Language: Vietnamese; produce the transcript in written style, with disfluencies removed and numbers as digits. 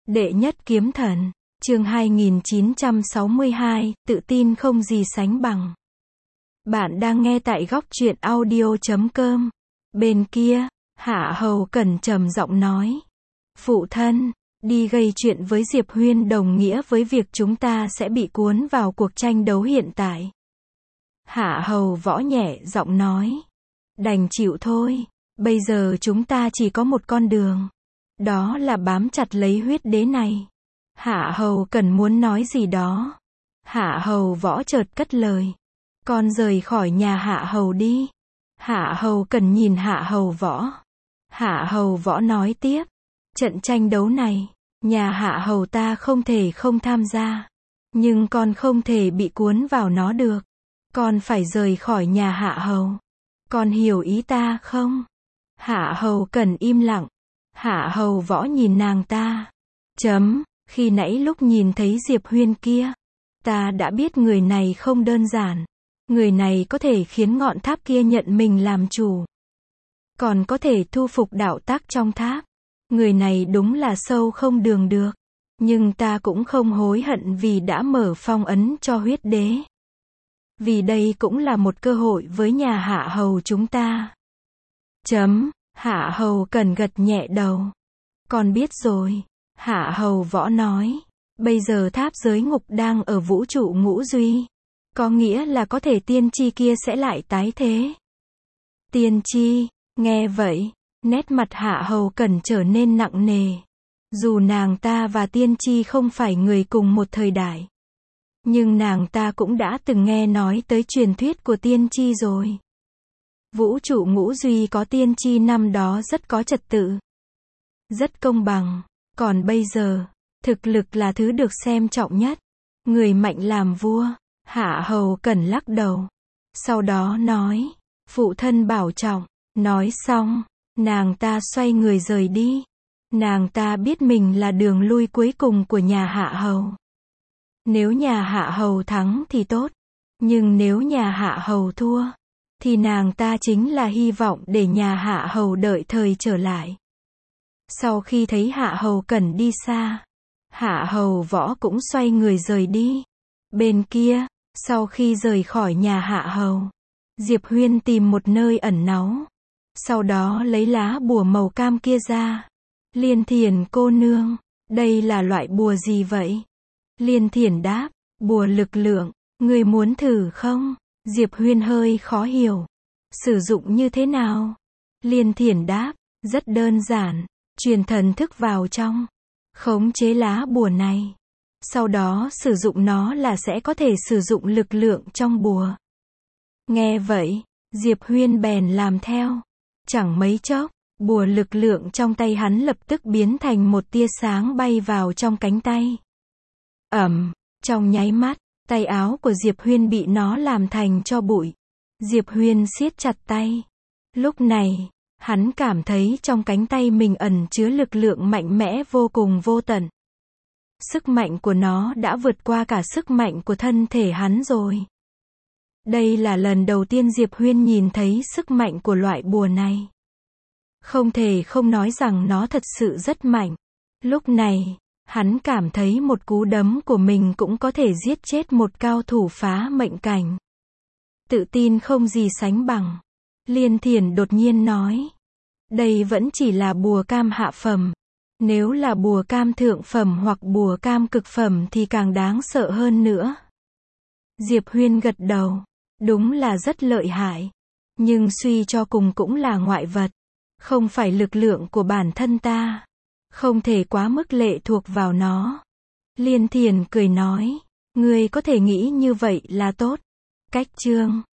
Đệ nhất kiếm thần, chương 2962, tự tin không gì sánh bằng. Bạn đang nghe tại góc truyện audio.com. Bên kia, Hạ Hầu Cẩn trầm giọng nói. Phụ thân, đi gây chuyện với Diệp Huyên đồng nghĩa với việc chúng ta sẽ bị cuốn vào cuộc tranh đấu hiện tại. Hạ Hầu Võ nhẹ giọng nói. Đành chịu thôi, bây giờ chúng ta chỉ có một con đường. Đó là bám chặt lấy huyết đế này. Hạ Hầu Cẩn muốn nói gì đó. Hạ Hầu Võ chợt cất lời. Con rời khỏi nhà Hạ Hầu đi. Hạ Hầu Cẩn nhìn Hạ Hầu Võ. Hạ Hầu Võ nói tiếp. Trận tranh đấu này, nhà Hạ Hầu ta không thể không tham gia. Nhưng con không thể bị cuốn vào nó được. Con phải rời khỏi nhà Hạ Hầu. Con hiểu ý ta không? Hạ Hầu Cẩn im lặng. Hạ Hầu Võ nhìn nàng ta. Khi nãy lúc nhìn thấy Diệp Huyên kia, ta đã biết người này không đơn giản. Người này có thể khiến ngọn tháp kia nhận mình làm chủ. Còn có thể thu phục đạo tác trong tháp. Người này đúng là sâu không đường được. Nhưng ta cũng không hối hận vì đã mở phong ấn cho huyết đế. Vì đây cũng là một cơ hội với nhà Hạ Hầu chúng ta. Hạ Hầu Cẩn gật nhẹ đầu. Con biết rồi. Hạ Hầu Võ nói. Bây giờ tháp giới ngục đang ở vũ trụ ngũ duy. Có nghĩa là có thể tiên tri kia sẽ lại tái thế. Tiên tri, nghe vậy, nét mặt Hạ Hầu Cẩn trở nên nặng nề. Dù nàng ta và tiên tri không phải người cùng một thời đại. Nhưng nàng ta cũng đã từng nghe nói tới truyền thuyết của tiên tri rồi. Vũ trụ ngũ duy có tiên tri năm đó rất có trật tự. Rất công bằng. Còn bây giờ, thực lực là thứ được xem trọng nhất. Người mạnh làm vua. Hạ Hầu Cẩn lắc đầu. Sau đó nói. Phụ thân bảo trọng. Nói xong, nàng ta xoay người rời đi. Nàng ta biết mình là đường lui cuối cùng của nhà Hạ Hầu. Nếu nhà Hạ Hầu thắng thì tốt. Nhưng nếu nhà Hạ Hầu thua, thì nàng ta chính là hy vọng để nhà Hạ Hầu đợi thời trở lại. Sau khi thấy Hạ Hầu Cẩn đi xa, Hạ Hầu Võ cũng xoay người rời đi. Bên kia, sau khi rời khỏi nhà Hạ Hầu, Diệp Huyên tìm một nơi ẩn náu. Sau đó lấy lá bùa màu cam kia ra. Liên Thiển cô nương, đây là loại bùa gì vậy? Liên Thiển đáp, bùa lực lượng, người muốn thử không? Diệp Huyên hơi khó hiểu. Sử dụng như thế nào? Liên Thiển đáp, rất đơn giản, truyền thần thức vào trong, khống chế lá bùa này. Sau đó sử dụng nó là sẽ có thể sử dụng lực lượng trong bùa. Nghe vậy, Diệp Huyên bèn làm theo. Chẳng mấy chốc, bùa lực lượng trong tay hắn lập tức biến thành một tia sáng bay vào trong cánh tay. Trong nháy mắt, tay áo của Diệp Huyên bị nó làm thành tro bụi. Diệp Huyên siết chặt tay. Lúc này, hắn cảm thấy trong cánh tay mình ẩn chứa lực lượng mạnh mẽ vô cùng vô tận. Sức mạnh của nó đã vượt qua cả sức mạnh của thân thể hắn rồi. Đây là lần đầu tiên Diệp Huyên nhìn thấy sức mạnh của loại bùa này. Không thể không nói rằng nó thật sự rất mạnh. Lúc này, hắn cảm thấy một cú đấm của mình cũng có thể giết chết một cao thủ phá mệnh cảnh. Tự tin không gì sánh bằng. Liên Thiển đột nhiên nói. Đây vẫn chỉ là bùa cam hạ phẩm. Nếu là bùa cam thượng phẩm hoặc bùa cam cực phẩm thì càng đáng sợ hơn nữa. Diệp Huyên gật đầu. Đúng là rất lợi hại. Nhưng suy cho cùng cũng là ngoại vật. Không phải lực lượng của bản thân ta. Không thể quá mức lệ thuộc vào nó. Liên Thiển cười nói. Ngươi có thể nghĩ như vậy là tốt. Cách chương